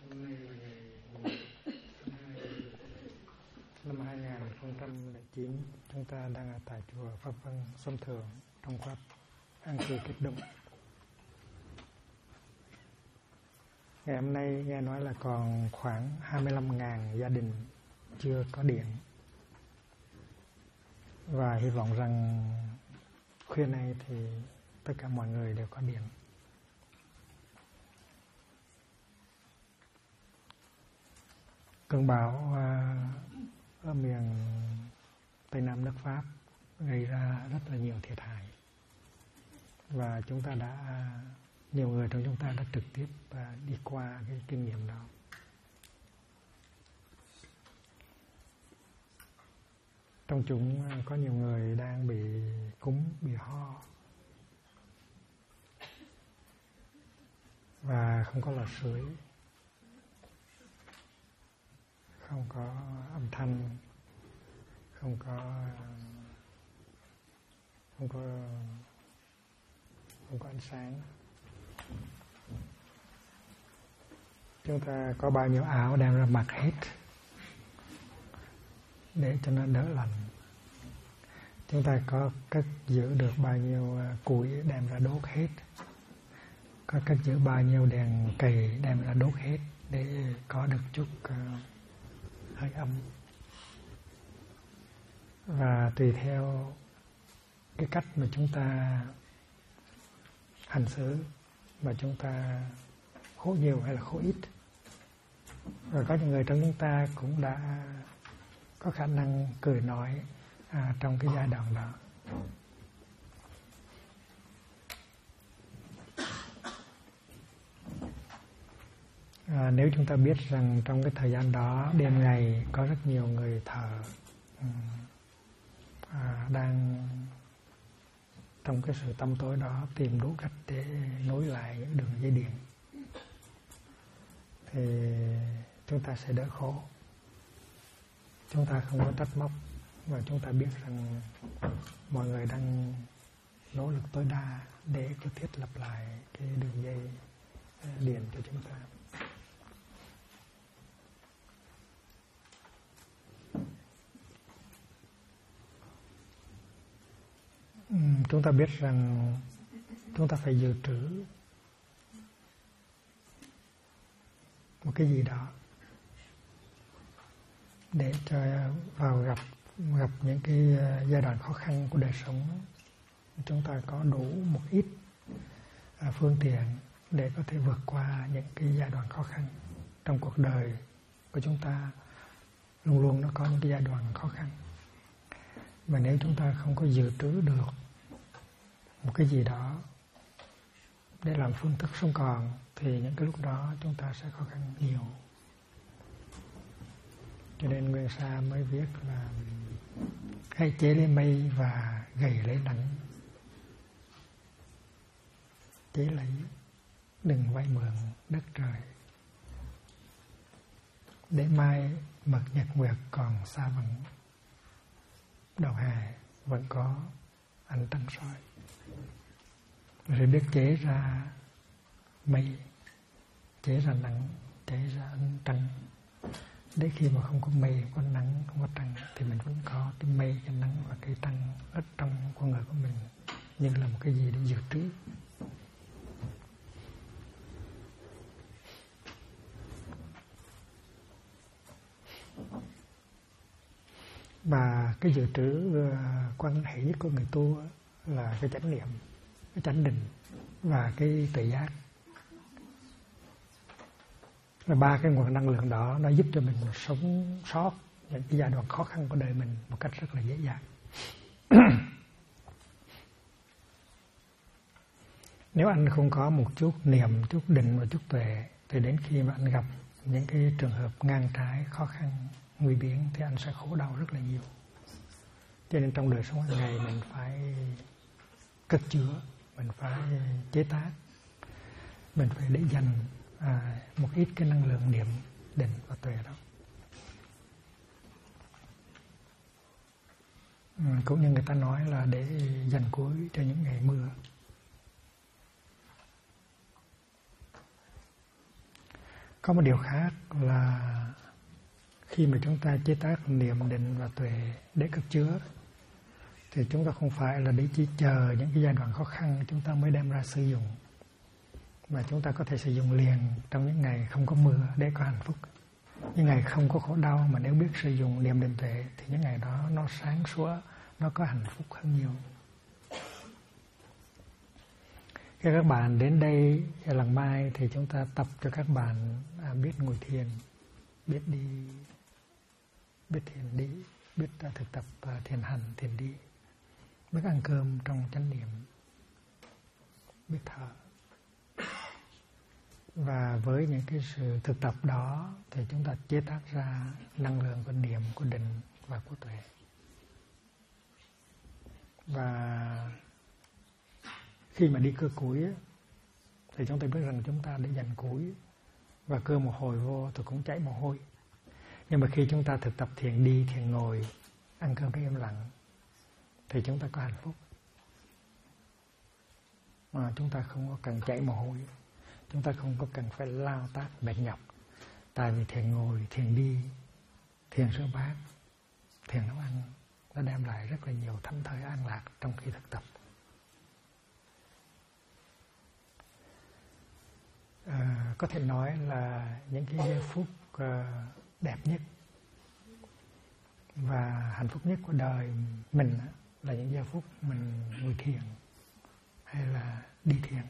Hôm nay là ngày 2 năm 2009, chúng ta đang ở tại chùa Pháp Vân Xuân Thượng trong khóa An Cư Kết Động. Ngày hôm nay nghe nói là còn khoảng 25.000 gia đình chưa có điện, và hy vọng rằng khuya nay thì tất cả mọi người đều có điện. Cơn bão ở miền Tây Nam nước Pháp gây ra rất là nhiều thiệt hại, và nhiều người trong chúng ta đã trực tiếp đi qua cái kinh nghiệm đó. Trong chúng có nhiều người đang bị cúm, bị ho, và không có lò sưởi, không có âm thanh, không có ánh sáng. Chúng ta có bao nhiêu áo đem ra mặc hết để cho nó đỡ lạnh. Chúng ta có cất giữ được bao nhiêu củi đem ra đốt hết, có cất giữ bao nhiêu đèn cầy đem ra đốt hết để có được chút hơi ấm. Và tùy theo cái cách mà chúng ta hành xử, mà chúng ta khổ nhiều hay là khổ ít. Và có những người trong chúng ta cũng đã có khả năng cười nói trong cái giai đoạn đó. Nếu chúng ta biết rằng trong cái thời gian đó đêm ngày có rất nhiều người thợ đang trong cái sự tăm tối đó tìm đủ cách để nối lại những đường dây điện, thì chúng ta sẽ đỡ khổ. Chúng ta không có trách móc, và chúng ta biết rằng mọi người đang nỗ lực tối đa để có thiết lập lại cái đường dây điện cho chúng ta. Chúng ta biết rằng chúng ta phải dự trữ một cái gì đó để cho vào gặp những cái giai đoạn khó khăn của đời sống, chúng ta có đủ một ít phương tiện để có thể vượt qua những cái giai đoạn khó khăn. Trong cuộc đời của chúng ta luôn luôn nó có những cái giai đoạn khó khăn, mà nếu chúng ta không có dự trữ được một cái gì đó để làm phương thức sống còn, thì những cái lúc đó chúng ta sẽ khó khăn nhiều. Cho nên Nguyên Sa mới viết là hãy chế lấy mây và gầy lấy nắng. Chế lấy, đừng vay mượn đất trời, để mai mật nhật nguyệt còn xa vắng, đầu hè vẫn có ánh trăng soi. Rồi biết chế ra mây, chế ra nắng, chế ra ánh trăng, để khi mà không có mây, không có nắng, không có trăng, thì mình vẫn có cái mây, cái nắng và cái trăng ở trong con người của mình, như là một cái gì để dự trữ. Và cái dự trữ quan hệ nhất của người tu là cái chánh niệm, cái chánh định và cái tự giác. Và ba cái nguồn năng lượng đó nó giúp cho mình sống sót những cái giai đoạn khó khăn của đời mình một cách rất là dễ dàng. Nếu anh không có một chút niệm, chút định và chút tuệ, thì đến khi mà anh gặp những cái trường hợp ngang trái, khó khăn, nguy biến, thì anh sẽ khổ đau rất là nhiều. Cho nên trong đời sống hàng ngày mình phải cất chứa, mình phải chế tác, mình phải để dành một ít cái năng lượng niệm, định và tuệ đó. Cũng như người ta nói là để dành cuối cho những ngày mưa. Có một điều khác là khi mà chúng ta chế tác niệm, định và tuệ để cất chứa thì chúng ta không phải là để chỉ chờ những cái giai đoạn khó khăn chúng ta mới đem ra sử dụng, mà chúng ta có thể sử dụng liền trong những ngày không có mưa để có hạnh phúc. Những ngày không có khổ đau mà nếu biết sử dụng niệm, định, tuệ thì những ngày đó nó sáng sủa, nó có hạnh phúc hơn nhiều. Khi các bạn đến đây lần mai thì chúng ta tập cho các bạn biết ngồi thiền, biết đi, biết thiền đi, biết thực tập thiền hành, thiền đi, biết ăn cơm trong chánh niệm, biết thở. Và với những cái sự thực tập đó thì chúng ta chế tác ra năng lượng của niệm, của định và của tuệ. Và khi mà đi cưa củi thì chúng ta biết rằng chúng ta để dành củi và cưa một hồi vô thì cũng chảy mồ hôi. Nhưng mà khi chúng ta thực tập thiền đi, thiền ngồi, ăn cơm trong im lặng thì chúng ta có hạnh phúc. Mà chúng ta không có cần chảy mồ hôi, chúng ta không có cần phải lao tác mệt nhọc. Tại vì thiền ngồi, thiền đi, thiền rửa bát, thiền nấu ăn nó đem lại rất là nhiều thảnh thơi an lạc trong khi thực tập. Có thể nói là những cái giây phút đẹp nhất và hạnh phúc nhất của đời mình là những giây phút mình ngồi thiền hay là đi thiền.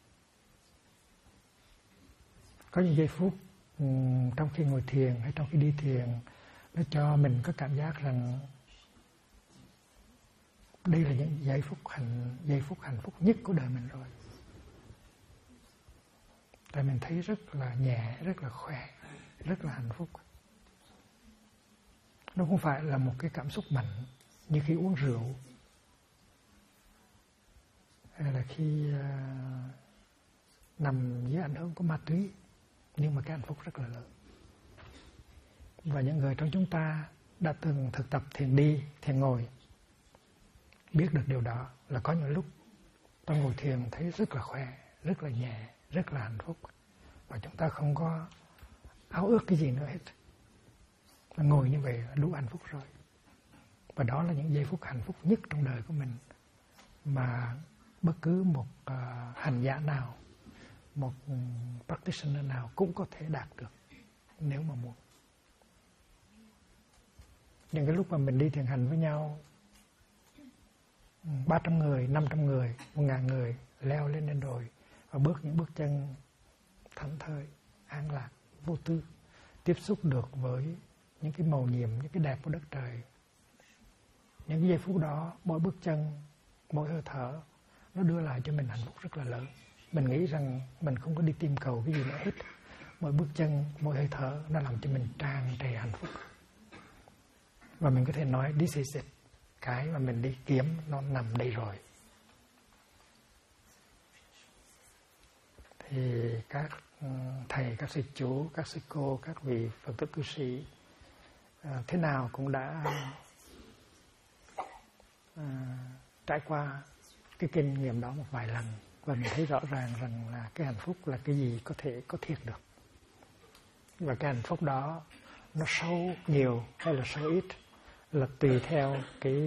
Có những giây phút trong khi ngồi thiền hay trong khi đi thiền nó cho mình có cảm giác rằng đây là những giây phút hạnh phúc nhất của đời mình rồi. Tại mình thấy rất là nhẹ, rất là khỏe, rất là hạnh phúc. Nó không phải là một cái cảm xúc mạnh như khi uống rượu hay là khi nằm dưới ảnh hưởng của ma túy, nhưng mà cái hạnh phúc rất là lớn. Và những người trong chúng ta đã từng thực tập thiền đi, thiền ngồi biết được điều đó, là có những lúc ta ngồi thiền thấy rất là khỏe, rất là nhẹ, rất là hạnh phúc, và chúng ta không có áo ước cái gì nữa hết. Ngồi như vậy là đủ hạnh phúc rồi. Và đó là những giây phút hạnh phúc nhất trong đời của mình mà bất cứ một hành giả nào, một practitioner nào cũng có thể đạt được nếu mà muốn. Những cái lúc mà mình đi thiền hành với nhau 300 người, 500 người, 1000 người leo lên trên đồi và bước những bước chân thảnh thơi, an lạc, vô tư, tiếp xúc được với những cái màu nhiệm, những cái đẹp của đất trời. Những cái giây phút đó, mỗi bước chân, mỗi hơi thở nó đưa lại cho mình hạnh phúc rất là lớn. Mình nghĩ rằng mình không có đi tìm cầu cái gì nữa hết. Mỗi bước chân, mỗi hơi thở nó làm cho mình tràn trề hạnh phúc. Và mình có thể nói this is it. Cái mà mình đi kiếm nó nằm đây rồi. Thì các thầy, các sư chú, các sư cô, các vị Phật tử cư sĩ thế nào cũng đã trải qua cái kinh nghiệm đó một vài lần, và mình thấy rõ ràng rằng là cái hạnh phúc là cái gì có thể có thiệt được. Và cái hạnh phúc đó nó sâu nhiều hay là sâu ít là tùy theo cái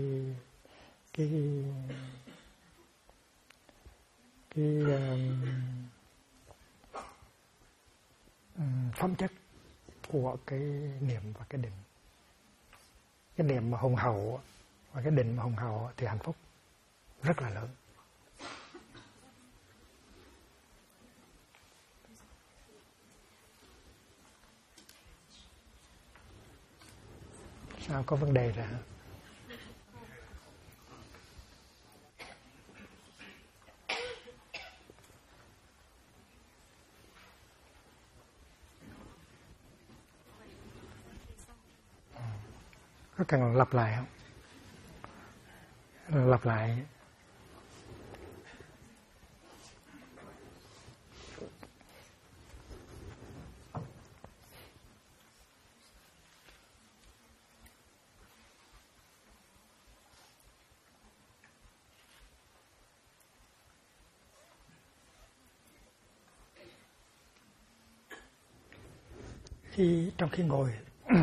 phẩm chất của cái niệm và cái định. Cái niệm mà hùng hậu và cái định mà hùng hậu thì hạnh phúc rất là lớn. Sao có vấn đề ra? Có cần lặp lại không? Lặp lại. trong khi ngồi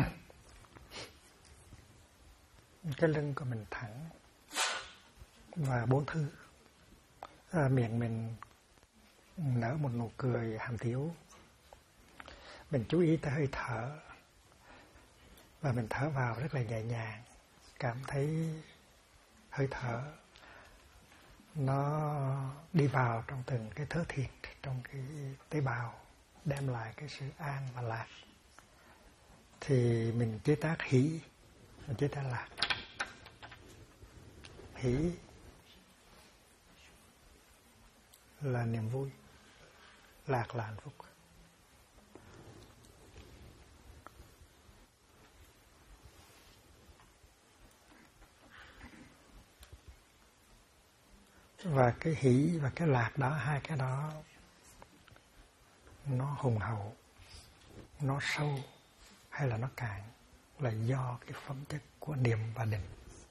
cái lưng của mình thẳng và bốn thứ, miệng mình nở một nụ cười hàm tiếu, mình chú ý tới hơi thở và mình thở vào rất là nhẹ nhàng, cảm thấy hơi thở nó đi vào trong từng cái thớ thịt, trong cái tế bào, đem lại cái sự an và lạc. Thì mình chế tác hỷ, mình chế tác lạc. Hỷ là niềm vui, lạc là hạnh phúc. Và cái hỷ và cái lạc đó, hai cái đó nó hùng hậu, nó sâu hay là nó cạn là do cái phẩm chất của niệm và định.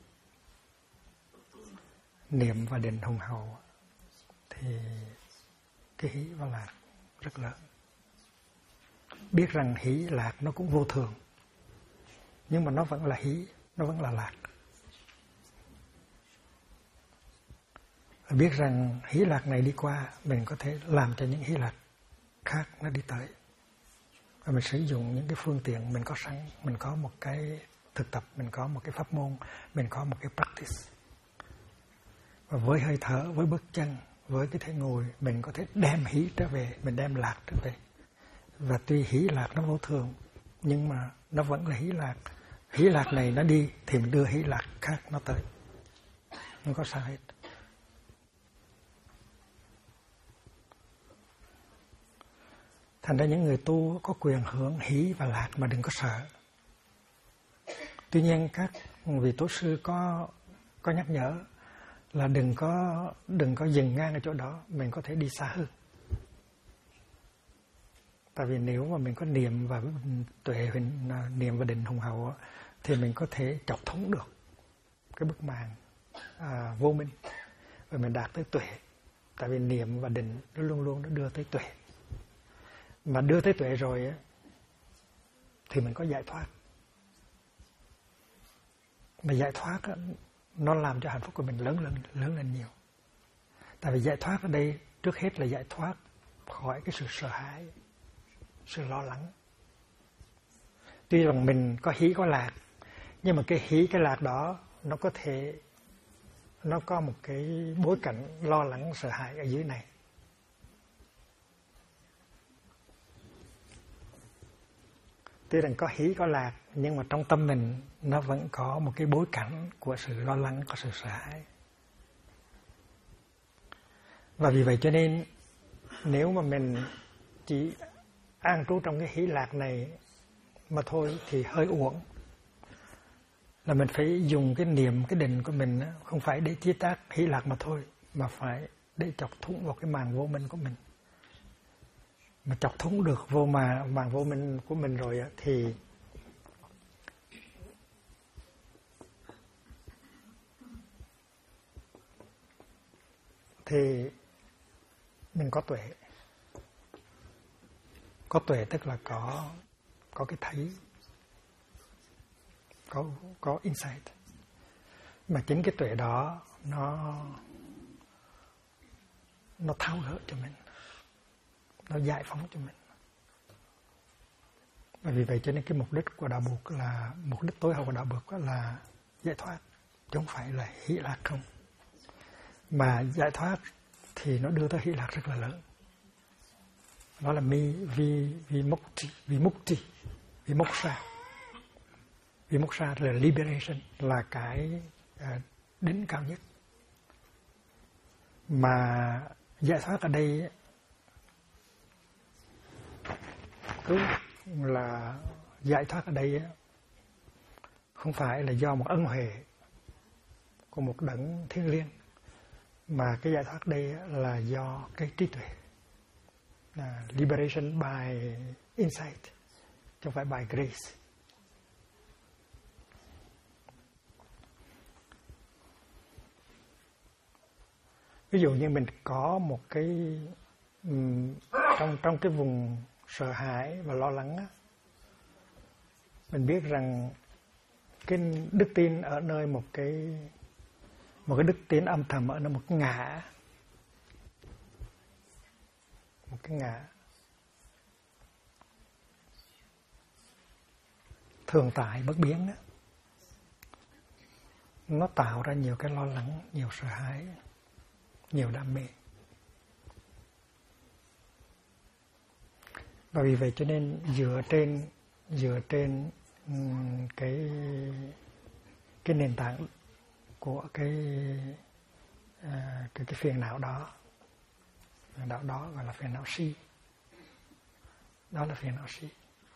Niệm và định hùng hậu thì cái hỷ và lạc rất lớn. Biết rằng hỷ lạc nó cũng vô thường, nhưng mà nó vẫn là hỷ, nó vẫn là lạc. Biết rằng hỷ lạc này đi qua, mình có thể làm cho những hỷ lạc khác nó đi tới. Và mình sử dụng những cái phương tiện mình có sẵn, mình có một cái thực tập, mình có một cái pháp môn, mình có một cái practice. Và với hơi thở, với bước chân, với cái thế ngồi, mình có thể đem hỷ trở về, mình đem lạc trở về. Và tuy hỷ lạc nó vô thường, nhưng mà nó vẫn là hỷ lạc. Hỷ lạc này nó đi thì mình đưa hỷ lạc khác nó tới, không có sao hết. Thành ra những người tu có quyền hưởng hỷ và lạc mà đừng có sợ. Tuy nhiên các vị tổ sư có nhắc nhở là đừng có dừng ngang ở chỗ đó, mình có thể đi xa hơn. Tại vì nếu mà mình có niệm và tuệ, niệm và định hùng hậu thì mình có thể chọc thủng được cái bức màn vô minh và mình đạt tới tuệ. Tại vì niệm và định nó luôn luôn nó đưa tới tuệ. Mà đưa tới tuệ rồi thì mình có giải thoát. Mà giải thoát nó làm cho hạnh phúc của mình lớn lên nhiều. Tại vì giải thoát ở đây trước hết là giải thoát khỏi cái sự sợ hãi, sự lo lắng. Tuy rằng mình có hỷ có lạc, nhưng mà cái hỷ cái lạc đó nó có một cái bối cảnh lo lắng sợ hãi ở dưới này. Tuy rằng có hỷ có lạc, nhưng mà trong tâm mình nó vẫn có một cái bối cảnh của sự lo lắng, có sự sợ hãi. Và vì vậy cho nên nếu mà mình chỉ an trú trong cái hỷ lạc này mà thôi thì hơi uổng. Là mình phải dùng cái niệm, cái định của mình không phải để chế tác hỷ lạc mà thôi, mà phải để chọc thủng vào cái màn vô minh của mình. Mà chọc thủng được vô màn vô minh của mình rồi thì mình có tuệ. Có tuệ tức là có cái thấy, có insight. Mà chính cái tuệ đó nó tháo gỡ cho mình, nó giải phóng cho mình. Và vì vậy cho nên cái mục đích của đạo Phật là mục đích tối hậu của đạo Phật là giải thoát, chứ không phải là hỷ lạc không. Mà giải thoát thì nó đưa tới hỷ lạc rất là lớn. Đó là vimoksha. Vimoksha là liberation, là cái đỉnh cao nhất. Mà giải thoát ở đây cứ là giải thoát ở đây không phải là do một ân huệ của một đấng thiêng liêng, mà cái giải thoát đây là do cái trí tuệ, liberation by insight, chứ không phải by grace. Ví dụ như mình có một cái trong cái vùng sợ hãi và lo lắng á, mình biết rằng cái đức tin ở nơi một cái đức tin âm thầm ở nơi một cái ngã, thường tại bất biến đó, nó tạo ra nhiều cái lo lắng, nhiều sợ hãi, nhiều đam mê. Và vì vậy cho nên dựa trên cái nền tảng của cái phiền não đó gọi là phiền não si. Đó là phiền não si.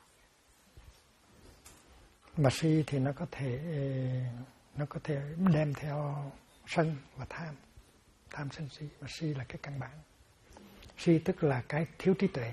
Mà si thì nó có thể đem theo sân và tham sân si, và si là cái căn bản. Si tức là cái thiếu trí tuệ.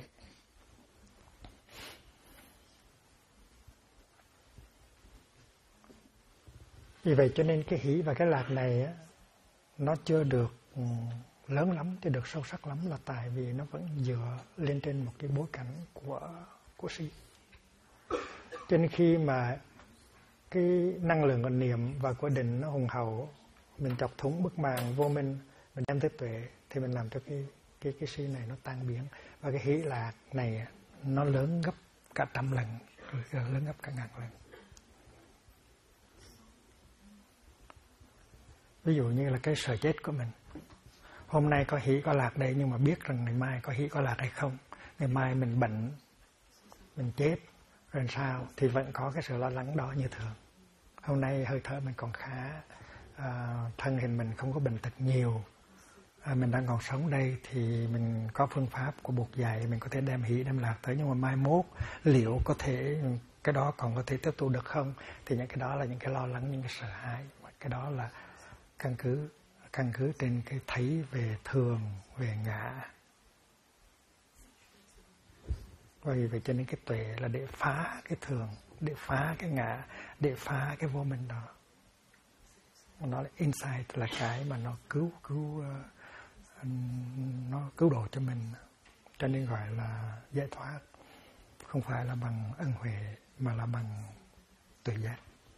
Vì vậy cho nên cái hỷ và cái lạc này á, nó chưa được lớn lắm, chưa được sâu sắc lắm, là tại vì nó vẫn dựa lên trên một cái bối cảnh của si. Cho nên khi mà cái năng lượng của niệm và của định nó hùng hậu, mình chọc thủng bức màn vô minh, mình đem tới tuệ, thì mình làm cho cái si này nó tan biến. Và cái hỷ lạc này nó lớn gấp cả 100 lần, lớn gấp cả 1000 lần. Ví dụ như là cái sợ chết của mình. Hôm nay có hỷ có lạc đây, nhưng mà biết rằng ngày mai có hỷ có lạc hay không. Ngày mai mình bệnh, mình chết, rồi sao, thì vẫn có cái sự lo lắng đó như thường. Hôm nay hơi thở mình còn khá, thân hình mình không có bệnh tật nhiều, mình đang còn sống đây, thì mình có phương pháp của Bụt dạy, mình có thể đem hỷ đem lạc tới. Nhưng mà mai mốt liệu có thể cái đó còn có thể tiếp tục được không, thì những cái đó là những cái lo lắng, những cái sợ hãi. Cái đó là căn cứ trên cái thấy về thường, về ngã. Vì vậy cho nên cái tuệ là để phá cái thường, để phá cái ngã, để phá cái vô minh đó. Nó là insight, là cái mà nó nó cứu độ cho mình. Cho nên gọi là giải thoát, không phải là bằng ân huệ mà là bằng tuệ giác.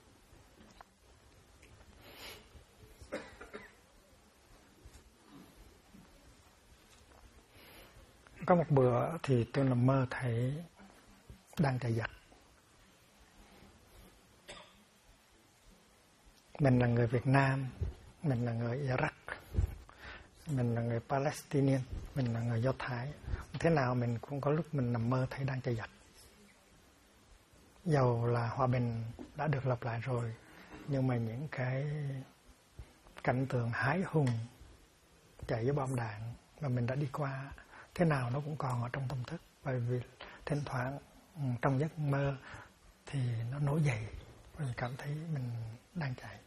Có một bữa thì tôi nằm mơ thấy đang chạy giặc. Mình là người Việt Nam, mình là người Iraq, mình là người Palestinian, mình là người Do Thái. Thế nào mình cũng có lúc mình nằm mơ thấy đang chạy giặc. Dầu là hòa bình đã được lập lại rồi, nhưng mà những cái cảnh tượng hãi hùng chạy với bom đạn mà mình đã đi qua, thế nào nó cũng còn ở trong tâm thức. Bởi vì thỉnh thoảng trong giấc mơ thì nó nổi dậy, mình cảm thấy mình đang chạy.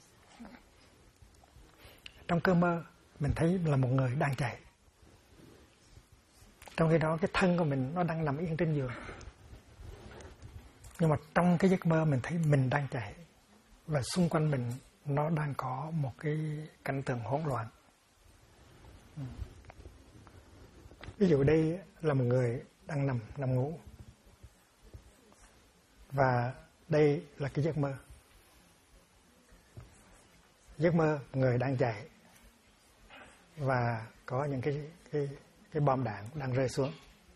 Trong cơn mơ mình thấy là một người đang chạy, trong khi đó cái thân của mình nó đang nằm yên trên giường. Nhưng mà trong cái giấc mơ mình thấy mình đang chạy, và xung quanh mình nó đang có một cái cảnh tượng hỗn loạn. Ví dụ đây là một người đang nằm ngủ, và đây là cái giấc mơ. Giấc mơ người đang chạy và có những cái bom đạn đang rơi xuống.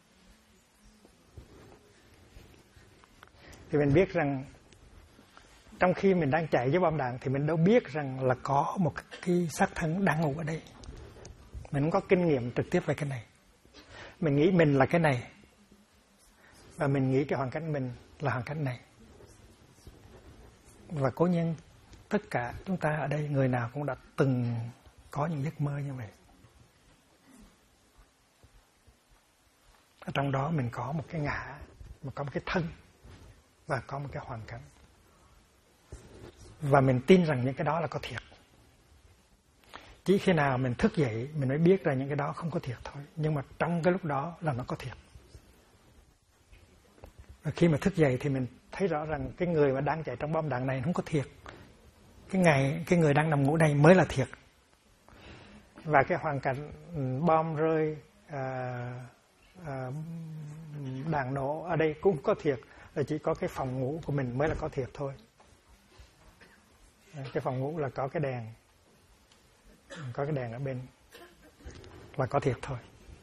Thì mình biết rằng trong khi mình đang chạy với bom đạn thì mình đâu biết rằng là có một cái xác thân đang ngủ ở đây. Mình không có kinh nghiệm trực tiếp về cái này. Mình nghĩ mình là cái này, và mình nghĩ cái hoàn cảnh mình là hoàn cảnh này. Và cố nhiên tất cả chúng ta ở đây, người nào cũng đã từng có những giấc mơ như vậy. Ở trong đó mình có một cái ngã, có một cái thân, và có một cái hoàn cảnh. Và mình tin rằng những cái đó là có thiệt. Chỉ khi nào mình thức dậy mình mới biết ra những cái đó không có thiệt thôi. Nhưng mà trong cái lúc đó là nó có thiệt. Và khi mà thức dậy thì mình thấy rõ rằng cái người mà đang chạy trong bom đạn này không có thiệt. Cái người đang nằm ngủ này mới là thiệt. Và cái hoàn cảnh bom rơi, đạn nổ ở đây cũng có thiệt. là chỉ có cái phòng ngủ của mình mới là có thiệt thôi. Cái phòng ngủ là có cái đèn ở bên là có thiệt thôi.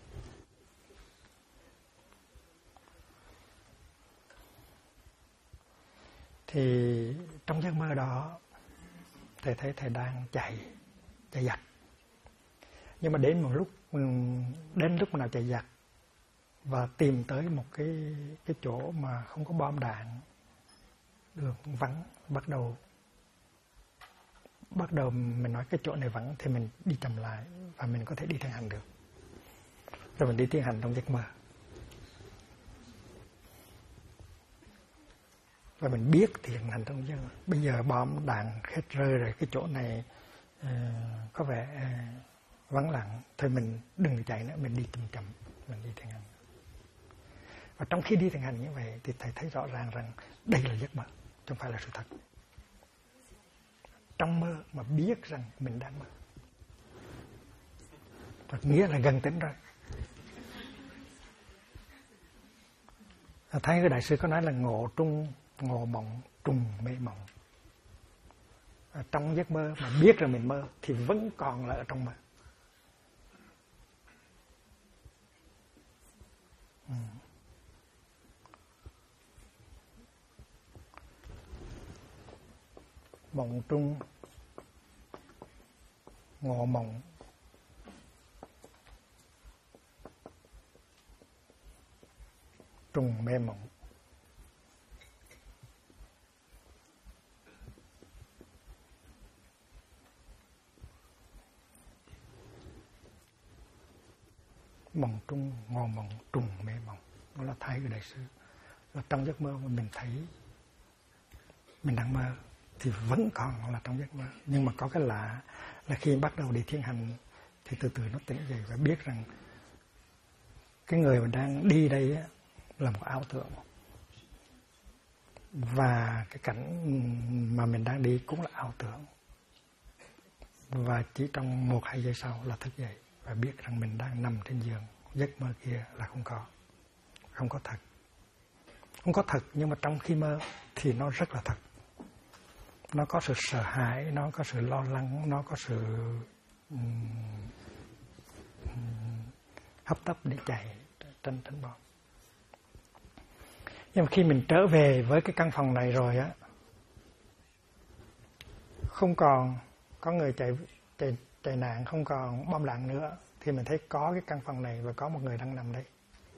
Thì trong giấc mơ đó thầy thấy thầy đang chạy giặc. Nhưng mà đến lúc nào chạy giặc và tìm tới một cái chỗ mà không có bom đạn, đường vắng, bắt đầu mình nói cái chỗ này vắng thì mình đi chậm lại và mình có thể đi thiền hành được. Rồi mình đi thiền hành trong giấc mơ. Và mình biết thiền hành trong giấc mơ. Bây giờ bom đạn hết rơi rồi, cái chỗ này có vẻ vắng lặng, thôi mình đừng chạy nữa, mình đi chậm, mình đi thiền hành. Và trong khi đi thiền hành như vậy thì thầy thấy rõ ràng rằng đây là giấc mơ, chứ không phải là sự thật. Trong mơ mà biết rằng mình đang mơ, và nghĩa là gần tỉnh rồi. Thấy cái đại sư có nói là ngộ mộng trùng mê mộng. Trong giấc mơ mà biết rằng mình mơ thì vẫn còn là ở trong mơ. Mộng trung, ngộ mộng, trùng mê mộng. Mộng trung, ngộ mộng, trùng mê mộng. Đó là thay của đại sư. Là trong giấc mơ mà mình thấy mình đang mơ thì vẫn còn là trong giấc mơ. Nhưng mà có cái lạ là khi bắt đầu đi thiền hành thì từ từ nó tỉnh dậy và biết rằng cái người mà đang đi đây là một ảo tưởng. Và cái cảnh mà mình đang đi cũng là ảo tưởng. Và chỉ trong 1-2 giây sau là thức dậy và biết rằng mình đang nằm trên giường. Giấc mơ kia là không có thật. Không có thật, nhưng mà trong khi mơ thì nó rất là thật. Nó có sự sợ hãi, nó có sự lo lắng, nó có sự hấp tấp để chạy tránh bom. Nhưng mà khi mình trở về với cái căn phòng này rồi á, không còn có người chạy nạn, không còn bom đạn nữa, thì mình thấy có cái căn phòng này và có một người đang nằm đây.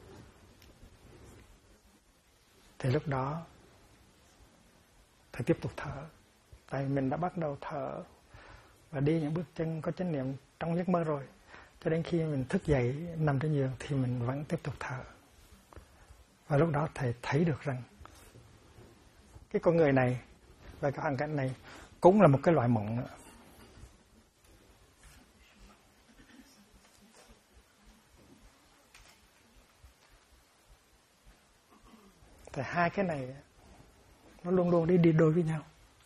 Thì lúc đó thầy tiếp tục thở. Tại mình đã bắt đầu thở và đi những bước chân có chánh niệm trong giấc mơ rồi. Cho đến khi mình thức dậy nằm trên giường thì mình vẫn tiếp tục thở. Và lúc đó thầy thấy được rằng cái con người này và cái hoàn cảnh này cũng là một cái loại mộng nữa. Thì hai cái này nó luôn luôn đi đôi với nhau.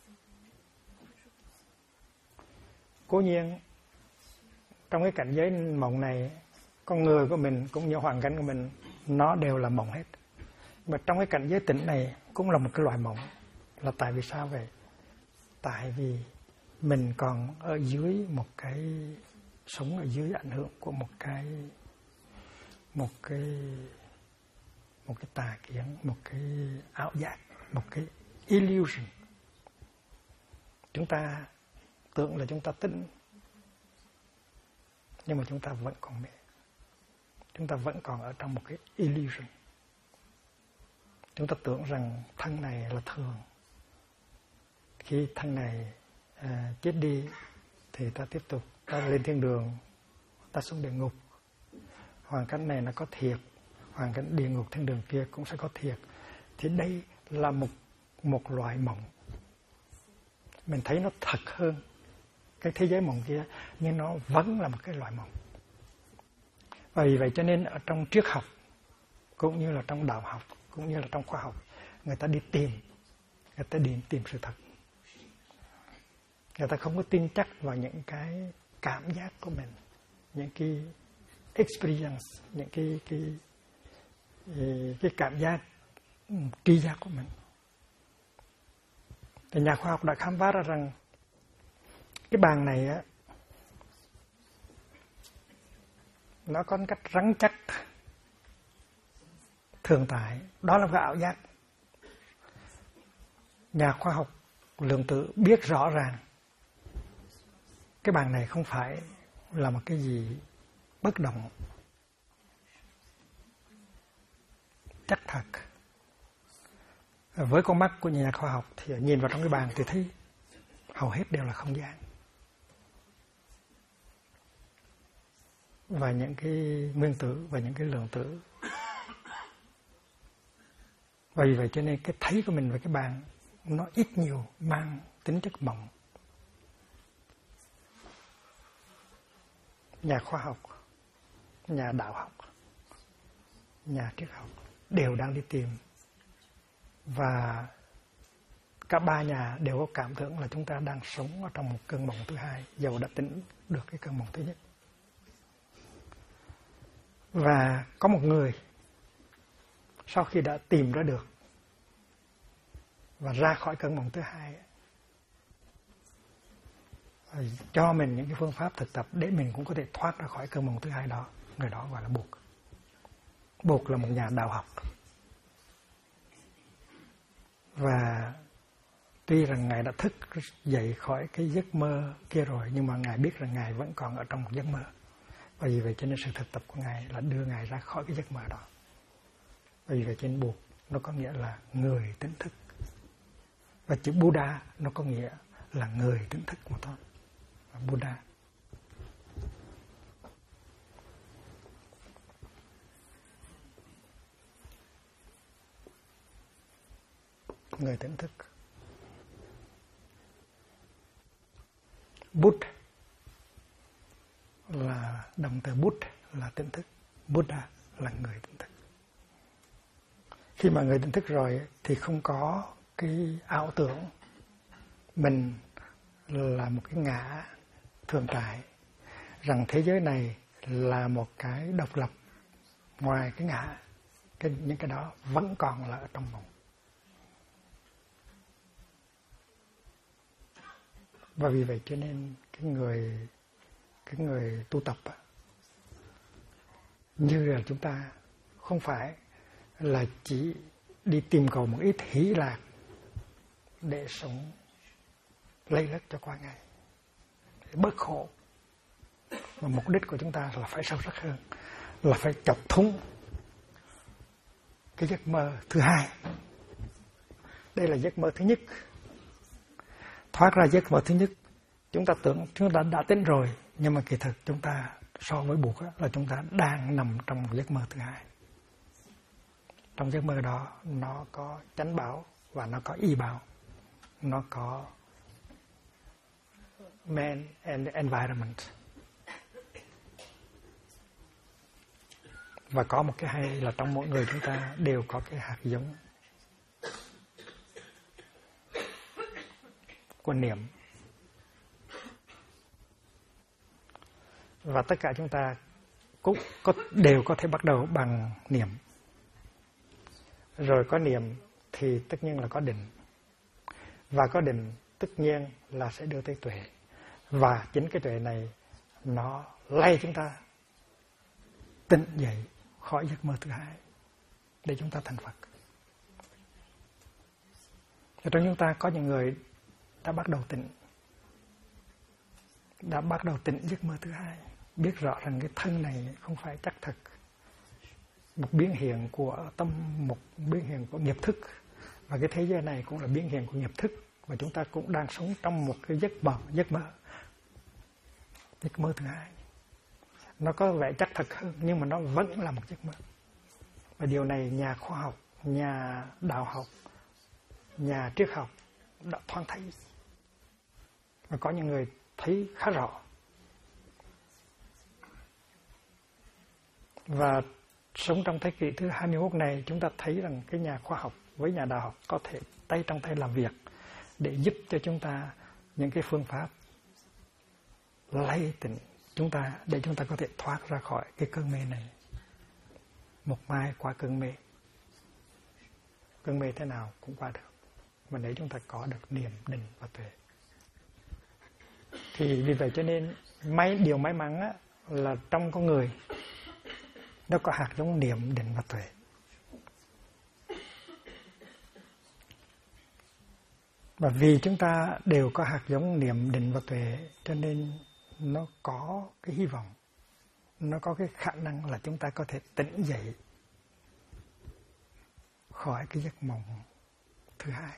Cố nhiên trong cái cảnh giới mộng này, con người của mình cũng như hoàn cảnh của mình nó đều là mộng hết. Mà trong cái cảnh giới tỉnh này cũng là một cái loại mộng. Là tại vì sao vậy? Tại vì mình còn ở dưới một cái, sống ở dưới ảnh hưởng của một cái tà kiến, một cái ảo giác, một cái illusion. Chúng ta tưởng là chúng ta tỉnh, nhưng mà chúng ta vẫn còn mê. Chúng ta vẫn còn ở trong một cái illusion. Chúng ta tưởng rằng thân này là thường. Khi thân này chết đi thì ta tiếp tục, ta lên thiên đường, ta xuống địa ngục. Hoàn cảnh này nó có thiệt, hoàn cảnh địa ngục thiên đường kia cũng sẽ có thiệt. Thì đây là một loại mộng. Mình thấy nó thật hơn cái thế giới mộng kia, nhưng nó vẫn là một cái loại mộng. Và vì vậy cho nên ở trong triết học, cũng như là trong đạo học, cũng như là trong khoa học, người ta đi tìm sự thật. Người ta không có tin chắc vào những cái cảm giác của mình, những cái experience, những cái cảm giác tri giác của mình. Thì nhà khoa học đã khám phá ra rằng cái bàn này á, nó có cách rắn chắc thường tại, đó là cái ảo giác. Nhà khoa học lượng tử biết rõ ràng cái bàn này không phải là một cái gì bất động, chắc thật. Với con mắt của nhà khoa học thì nhìn vào trong cái bàn thì thấy hầu hết đều là không gian. Và những cái nguyên tử và những cái lượng tử. Và vì vậy cho nên cái thấy của mình về cái bàn nó ít nhiều mang tính chất mộng. Nhà khoa học, nhà đạo học, nhà triết học đều đang đi tìm. Và cả ba nhà đều có cảm tưởng là chúng ta đang sống ở trong một cơn mộng thứ hai, dầu đã tỉnh được cái cơn mộng thứ nhất. Và có một người sau khi đã tìm ra được và ra khỏi cơn mộng thứ hai, cho mình những cái phương pháp thực tập để mình cũng có thể thoát ra khỏi cơn mộng thứ hai đó. Người đó gọi là Buộc. Buộc là một nhà đạo học. Và tuy rằng Ngài đã thức dậy khỏi cái giấc mơ kia rồi, nhưng mà Ngài biết rằng Ngài vẫn còn ở trong một giấc mơ. Và vì vậy cho nên sự thực tập của Ngài là đưa Ngài ra khỏi cái giấc mơ đó. Và vì vậy cho nên Buộc nó có nghĩa là người tỉnh thức. Và chữ Buddha nó có nghĩa là người tỉnh thức mà thôi. Buddha. Người tỉnh thức. Bút là động từ bút là tỉnh thức. Buddha là người tỉnh thức. Khi mà người tỉnh thức rồi thì không có cái ảo tưởng mình là một cái ngã thường tại, rằng thế giới này là một cái độc lập ngoài cái ngã. Những cái đó vẫn còn là ở trong mộng. Và vì vậy cho nên cái người tu tập như là chúng ta không phải là chỉ đi tìm cầu một ít hỷ lạc để sống lây lất cho qua ngày, để bớt khổ. Và mục đích của chúng ta là phải sâu sắc hơn, là phải chọc thủng cái giấc mơ thứ hai. Đây là giấc mơ thứ nhất. Thoát ra giấc mơ thứ nhất, chúng ta tưởng chúng ta đã tỉnh rồi, nhưng mà kỳ thực chúng ta so với Buộc là chúng ta đang nằm trong một giấc mơ thứ hai. Trong giấc mơ đó nó có chánh bảo và nó có y bảo, nó có man and environment. Và có một cái hay là trong mỗi người chúng ta đều có cái hạt giống của niệm. Và tất cả chúng ta cũng đều có thể bắt đầu bằng niệm. Rồi có niệm thì tất nhiên là có định. Và có định tất nhiên là sẽ đưa tới tuệ. Và chính cái tuệ này nó lay chúng ta tỉnh dậy khỏi giấc mơ thứ hai để chúng ta thành Phật. Ở trong chúng ta có những người đã bắt đầu tỉnh, đã bắt đầu tỉnh giấc mơ thứ hai, biết rõ rằng cái thân này không phải chắc thật, một biến hiện của tâm, một biến hiện của nghiệp thức, và cái thế giới này cũng là biến hiện của nghiệp thức, và chúng ta cũng đang sống trong một cái giấc mơ thứ hai. Nó có vẻ chắc thật hơn, nhưng mà nó vẫn là một giấc mơ. Và điều này nhà khoa học, nhà đạo học, nhà triết học đã thoáng thấy. Và có những người thấy khá rõ. Và sống trong thế kỷ thứ 21 này, chúng ta thấy rằng cái nhà khoa học với nhà đạo học có thể tay trong tay làm việc để giúp cho chúng ta những cái phương pháp lay tỉnh chúng ta để chúng ta có thể thoát ra khỏi cái cơn mê này. Một mai qua cơn mê. cơn mê thế nào cũng qua được. Mà nếu chúng ta có được niệm, định và tuệ. Thì vì vậy cho nên điều may mắn á, là trong con người nó có hạt giống niệm, định và tuệ. Và vì chúng ta đều có hạt giống niệm, định và tuệ, cho nên nó có cái hy vọng, nó có cái khả năng là chúng ta có thể tỉnh dậy khỏi cái giấc mộng thứ hai.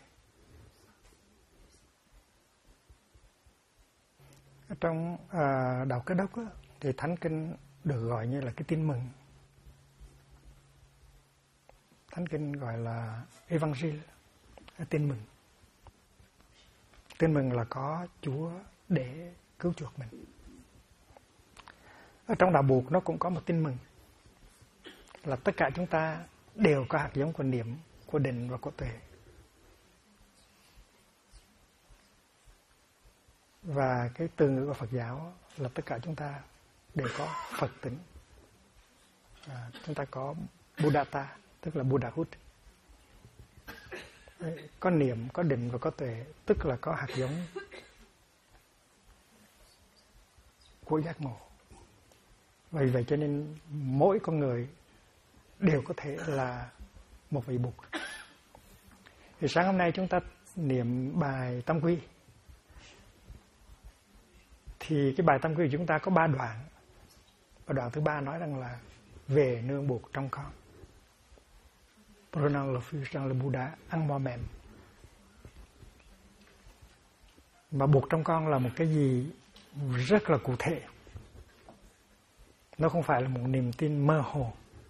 Trong đạo Cơ Đốc á, thì Thánh Kinh được gọi như là cái tin mừng. Thánh Kinh gọi là Evangel, tin mừng. Tin mừng là có Chúa để cứu chuộc mình. Ở trong đạo Buộc nó cũng có một tin mừng, là tất cả chúng ta đều có hạt giống của niệm, của định và của tuệ. Và cái từ ngữ của Phật giáo là tất cả chúng ta đều có Phật tính. Chúng ta có Buddhata, tức là Buddhahood. Có niệm, có định và có tuệ, tức là có hạt giống của giác ngộ. Vì vậy cho nên mỗi con người đều có thể là một vị Bụt. Thì sáng hôm nay chúng ta niệm bài Tam Quy. Thì cái bài Tam Quy của chúng ta có 3 đoạn. Và đoạn thứ 3 nói rằng là về nương Bụt trong con. Pronoun là phi sang là Buddha, ăn bò mềm. Mà Bụt trong con là một cái gì rất là cụ thể. Nó không phải là một niềm tin mơ hồ.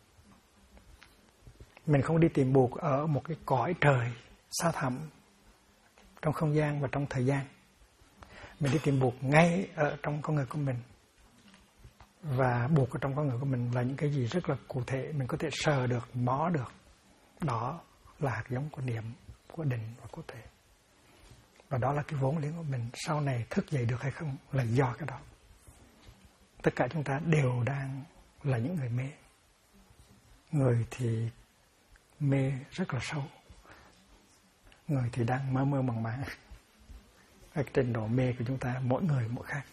Mình không đi tìm Bụt ở một cái cõi trời xa thẳm trong không gian và trong thời gian. Mình đi tìm Bụt ngay ở trong con người của mình. Và Bụt ở trong con người của mình là những cái gì rất là cụ thể, mình có thể sờ được, mó được. Đó là hạt giống của niệm, của định và của tuệ. Và đó là cái vốn liếng của mình. Sau này thức dậy được hay không là do cái đó. Tất cả chúng ta đều đang là những người mê. Người thì mê rất là sâu, người thì đang mơ mơ màng màng. Cái trình độ mê của chúng ta mỗi người mỗi khác.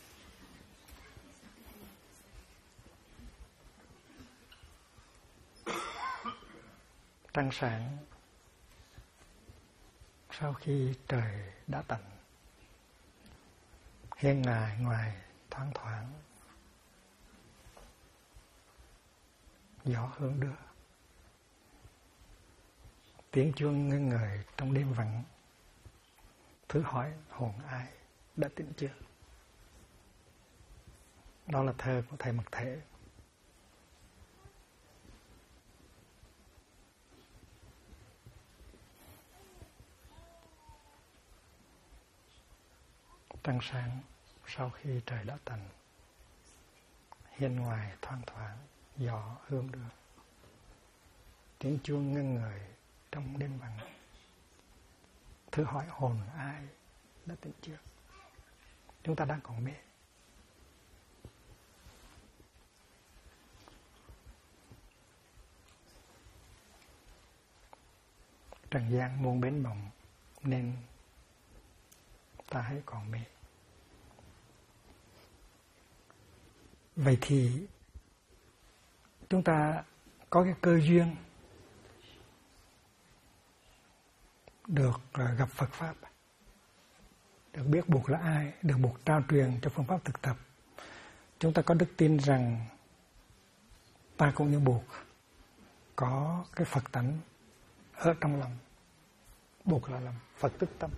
Trăng sáng sau khi trời đã tạnh, hiên ngài ngoài thoáng thoảng, gió hương đưa, tiếng chuông ngân ngời trong đêm vắng, thử hỏi hồn ai đã tỉnh chưa. Đó là thơ của thầy Mật Thể. Trăng sáng sau khi trời đã tạnh, hiên ngoài thoang thoảng, gió hương đưa, tiếng chuông ngân ngời trong đêm vắng, thử hỏi hồn ai đã tỉnh chưa. Chúng ta đang còn mê. Trần gian muôn bến mộng nên ta hãy còn mê. Vậy thì chúng ta có cái cơ duyên được gặp Phật Pháp, được biết Bụt là ai, được Bụt trao truyền cho phương pháp thực tập. Chúng ta có đức tin rằng ta cũng như Bụt có cái Phật tánh ở trong lòng. Bụt là làm Phật tức tâm.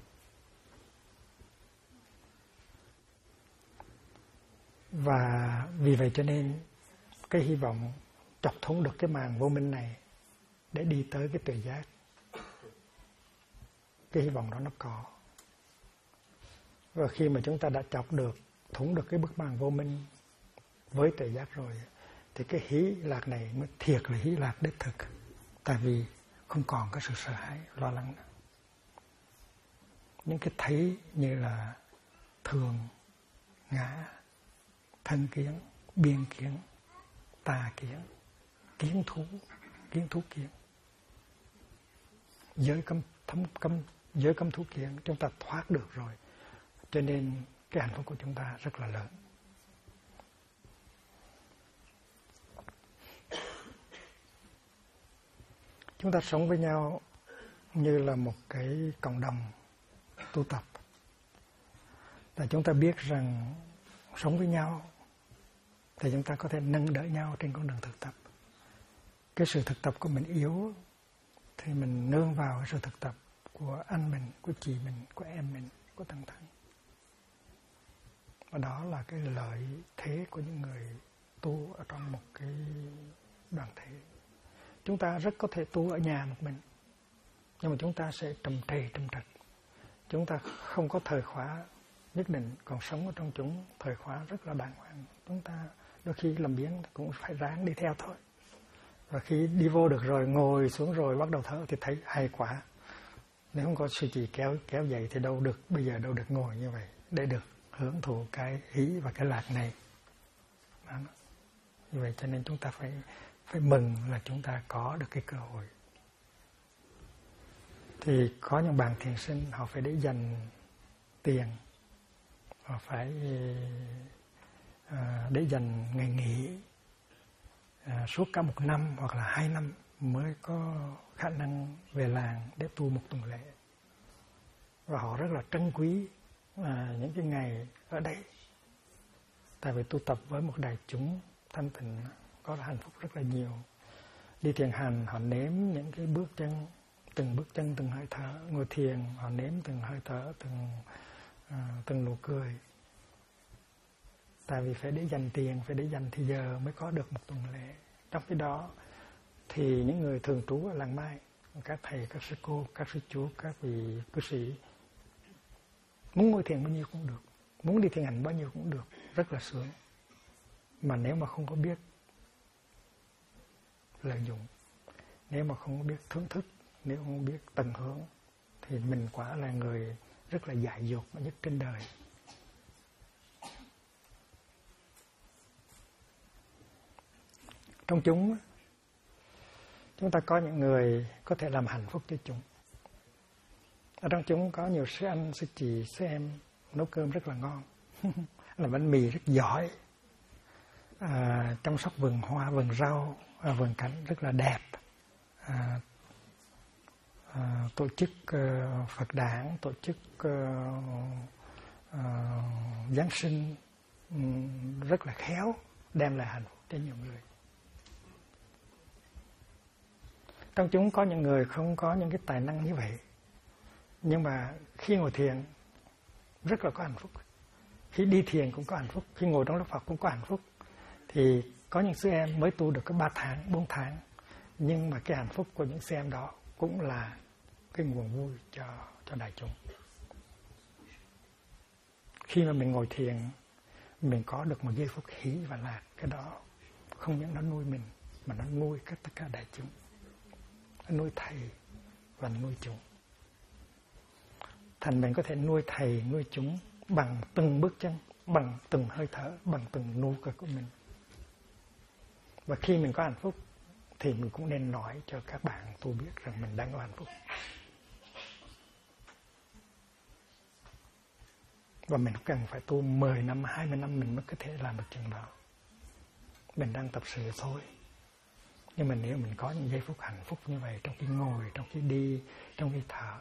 Và vì vậy cho nên cái hy vọng chọc thủng được cái màn vô minh này để đi tới cái tuệ giác, cái hy vọng đó nó có. Và khi mà chúng ta đã chọc được, thủng được cái bức màn vô minh với tuệ giác rồi, thì cái hỷ lạc này mới thiệt là hỷ lạc đích thực. Tại vì không còn có sự sợ hãi, lo lắng nữa. Những cái thấy như là thường, ngã, thân kiến, biên kiến, tà kiến, kiến thú kiến, giới cấm thú kiến, chúng ta thoát được rồi. Cho nên cái hạnh phúc của chúng ta rất là lớn. Chúng ta sống với nhau như là một cái cộng đồng tu tập. Và chúng ta biết rằng sống với nhau thì chúng ta có thể nâng đỡ nhau trên con đường thực tập. Cái sự thực tập của mình yếu thì mình nương vào cái sự thực tập của anh mình, của chị mình, của em mình, của tăng thân. Và đó là cái lợi thế của những người tu ở trong một cái đoàn thể. Chúng ta rất có thể tu ở nhà một mình, nhưng mà chúng ta sẽ trầm trề trầm trật. Chúng ta không có thời khóa nhất định, còn sống ở trong chúng thời khóa rất là đàng hoàng. Chúng ta đôi khi làm biếng cũng phải ráng đi theo thôi. Và khi đi vô được rồi, ngồi xuống rồi bắt đầu thở thì thấy hay quá. Nếu không có sư chị kéo dậy thì đâu được, bây giờ đâu được ngồi như vậy để được hưởng thụ cái hỷ và cái lạc này. Đó. Như vậy cho nên chúng ta phải mừng là chúng ta có được cái cơ hội. Thì có những bạn thiền sinh họ phải để dành tiền, họ phải để dành ngày nghỉ suốt cả 1 năm hoặc là 2 năm mới có khả năng về làng để tu một tuần lễ. Và họ rất là trân quý những cái ngày ở đây. Tại vì tu tập với một đại chúng thanh tịnh có hạnh phúc rất là nhiều. Đi thiền hành họ nếm những cái bước chân, từng hơi thở. Ngồi thiền họ nếm từng hơi thở, từng nụ cười. Tại vì phải để dành tiền, phải để dành thì giờ mới có được một tuần lễ. Trong khi đó thì những người thường trú ở làng Mai, các thầy, các sư cô, các sư chú, các vị cư sĩ, muốn ngồi thiền bao nhiêu cũng được, muốn đi thiền hành bao nhiêu cũng được, rất là sướng. Mà nếu mà không có biết lợi dụng, nếu mà không có biết thưởng thức, nếu không biết tận hưởng thì mình quả là người rất là dại dột nhất trên đời. Trong chúng ta có những người có thể làm hạnh phúc cho chúng. Ở trong chúng có nhiều sư anh, sư chị, sư em nấu cơm rất là ngon, làm bánh mì rất giỏi, chăm sóc vườn hoa, vườn rau, vườn cảnh rất là đẹp, tổ chức Phật đản, tổ chức Giáng sinh rất là khéo, đem lại hạnh phúc cho nhiều người. Trong chúng có những người không có những cái tài năng như vậy, nhưng mà khi ngồi thiền rất là có hạnh phúc. Khi đi thiền cũng có hạnh phúc, khi ngồi trong lớp Phật cũng có hạnh phúc. Thì có những sư em mới tu được có 3 tháng, 4 tháng, nhưng mà cái hạnh phúc của những sư em đó cũng là cái nguồn vui cho đại chúng. Khi mà mình ngồi thiền, mình có được một giây phút hỷ và lạc, cái đó không những nó nuôi mình mà nó nuôi tất cả đại chúng, nó nuôi thầy và nuôi chúng. Thành mình có thể nuôi thầy, nuôi chúng bằng từng bước chân, bằng từng hơi thở, bằng từng nụ cười của mình. Và khi mình có hạnh phúc thì mình cũng nên nói cho các bạn tu biết rằng mình đang có hạnh phúc. Và mình cần phải tu 10 năm, 20 năm mình mới có thể làm được chừng đó. Mình đang tập sự thôi. Nhưng mà nếu mình có những giây phút hạnh phúc như vậy, trong khi ngồi, trong khi đi, trong khi thở,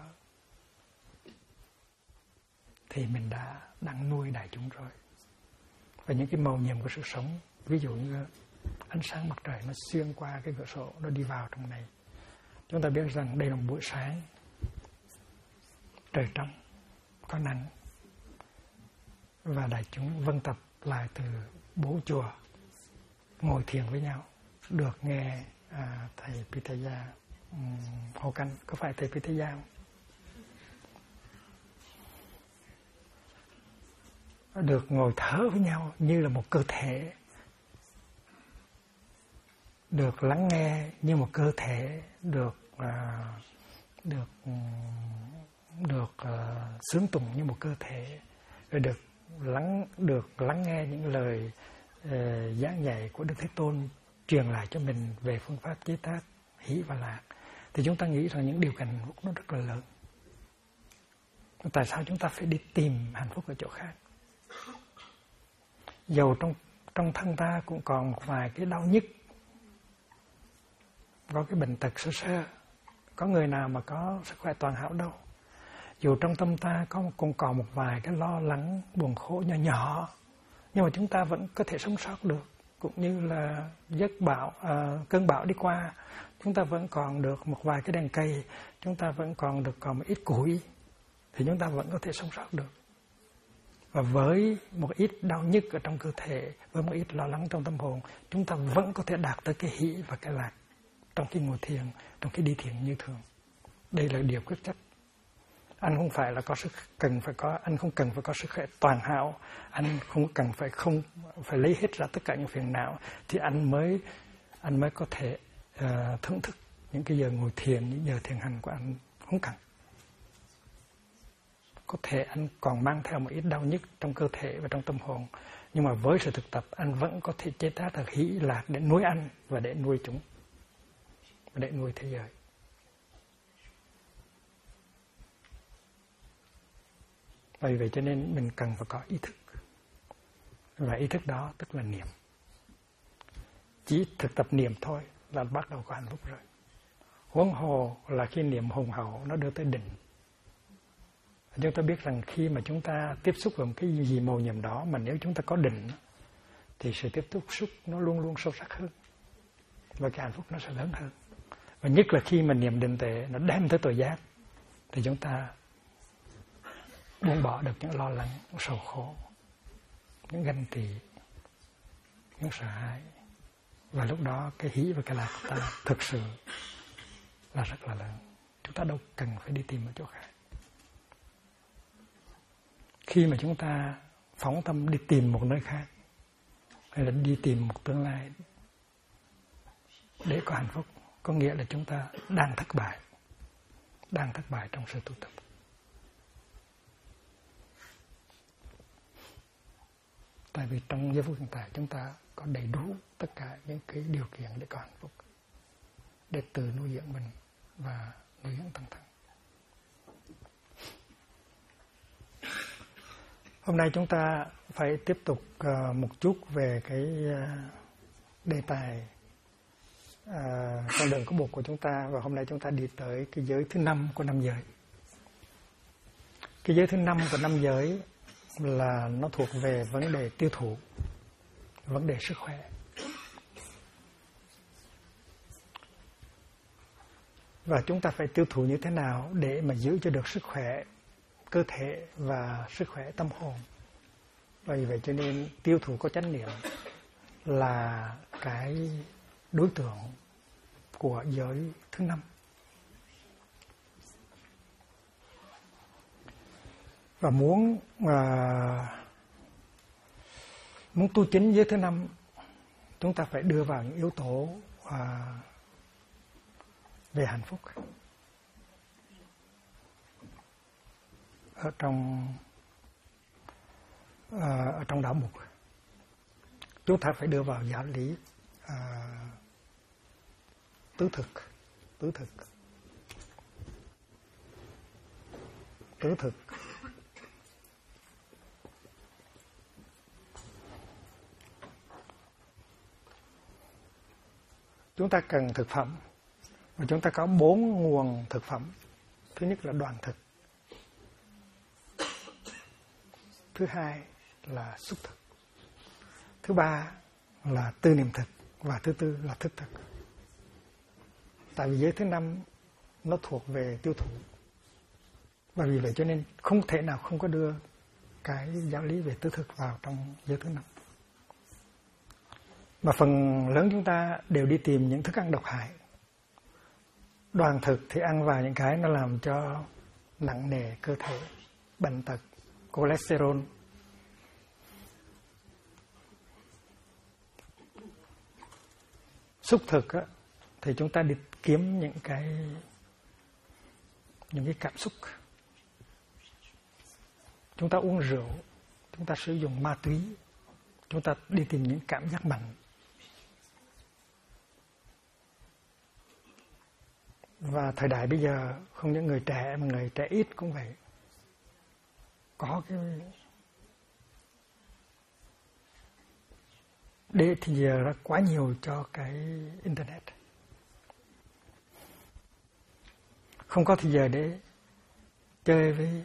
thì mình đang nuôi đại chúng rồi. Và những cái màu nhiệm của sự sống, ví dụ như ánh sáng mặt trời nó xuyên qua cái cửa sổ, nó đi vào trong này. Chúng ta biết rằng đây là một buổi sáng, trời trong, có nắng. Và đại chúng vân tập lại từ 4 chùa, ngồi thiền với nhau, được nghe thầy Pitaya Hồ Canh, có phải thầy Pitaya không? Được ngồi thở với nhau như là một cơ thể, được lắng nghe như một cơ thể, được xướng tụng như một cơ thể, rồi được lắng nghe những lời giảng dạy của Đức Thế Tôn truyền lại cho mình về phương pháp chế tác hỷ và lạc. thì chúng ta nghĩ rằng những điều kiện hạnh phúc nó rất là lớn. Tại sao chúng ta phải đi tìm hạnh phúc ở chỗ khác? Dầu trong thân ta cũng còn một vài cái đau nhức, có cái bệnh tật sơ sơ, có người nào mà có sức khỏe toàn hảo đâu. Dù trong tâm ta cũng còn một vài cái lo lắng, buồn khổ nhỏ nhỏ, nhưng mà chúng ta vẫn có thể sống sót được. Cũng như là cơn bão đi qua, chúng ta vẫn còn được một vài cái đèn cây, chúng ta vẫn còn một ít củi, thì chúng ta vẫn có thể sống sót được. Và với một ít đau nhức ở trong cơ thể, với một ít lo lắng trong tâm hồn, chúng ta vẫn có thể đạt tới cái hỷ và cái lạc trong khi ngồi thiền, trong khi đi thiền như thường. Đây là điều quyết chắc. Anh không phải là anh không cần phải có sức khỏe toàn hảo, anh không cần phải lấy hết ra tất cả những phiền não thì anh mới có thể thưởng thức những cái giờ ngồi thiền, những giờ thiền hành của anh. Không cần. Có thể anh còn mang theo một ít đau nhức trong cơ thể và trong tâm hồn, nhưng mà với sự thực tập anh vẫn có thể chế tác được hỷ lạc để nuôi anh và để nuôi chúng và để nuôi thế giới. Vì vậy cho nên mình cần phải có ý thức. Và ý thức đó tức là niệm. Chỉ thực tập niệm thôi là bắt đầu có hạnh phúc rồi. Huống hồ là khi niệm hùng hậu nó đưa tới định. Chúng ta biết rằng khi mà chúng ta tiếp xúc với một cái gì màu nhiệm đó, mà nếu chúng ta có định thì sự tiếp xúc nó luôn luôn sâu sắc hơn. Và cái hạnh phúc nó sẽ lớn hơn. Và nhất là khi mà niệm định tuệ nó đem tới tội giác thì chúng ta buông bỏ được những lo lắng, những sầu khổ, những ganh tị, những sợ hãi. Và lúc đó cái hỷ và cái lạc của ta thực sự là rất là lớn. Chúng ta đâu cần phải đi tìm ở chỗ khác. Khi mà chúng ta phóng tâm đi tìm một nơi khác, hay là đi tìm một tương lai để có hạnh phúc, có nghĩa là chúng ta đang thất bại trong sự tu tập. Tại vì trong giây phút hiện tại chúng ta có đầy đủ tất cả những cái điều kiện để có hạnh phúc, để tự nuôi dưỡng mình và nuôi dưỡng tâm thân. Hôm nay chúng ta phải tiếp tục một chút về cái đề tài con đường của Bụt của chúng ta, và hôm nay chúng ta đi tới cái giới thứ 5 của 5 giới. Cái giới thứ 5 của 5 giới là nó thuộc về vấn đề tiêu thụ, vấn đề sức khỏe. Và chúng ta phải tiêu thụ như thế nào để mà giữ cho được sức khỏe cơ thể và sức khỏe tâm hồn. Vì vậy cho nên tiêu thụ có chánh niệm là cái đối tượng của giới thứ 5. Và muốn tu chính giới thứ 5, chúng ta phải đưa vào những yếu tố về hạnh phúc ở trong đạo Bụt. Chúng ta phải đưa vào giáo lý tứ thực. Chúng ta cần thực phẩm, và chúng ta có 4 nguồn thực phẩm. Thứ nhất là đoàn thực, thứ hai là xúc thực, thứ ba là tư niệm thực, và thứ tư là thức thực. Tại vì giới thứ 5 nó thuộc về tiêu thụ, và vì vậy cho nên không thể nào không có đưa cái giáo lý về tứ thực vào trong giới thứ 5. Mà phần lớn chúng ta đều đi tìm những thức ăn độc hại. Đoàn thực thì ăn vào những cái nó làm cho nặng nề cơ thể, bệnh tật, cholesterol. Xúc thực á, thì chúng ta đi kiếm những cái cảm xúc. Chúng ta uống rượu, chúng ta sử dụng ma túy, chúng ta đi tìm những cảm giác mạnh. Và thời đại bây giờ không những người trẻ mà người trẻ ít cũng vậy, có cái để thì giờ ra quá nhiều cho cái internet, không có thời giờ để chơi với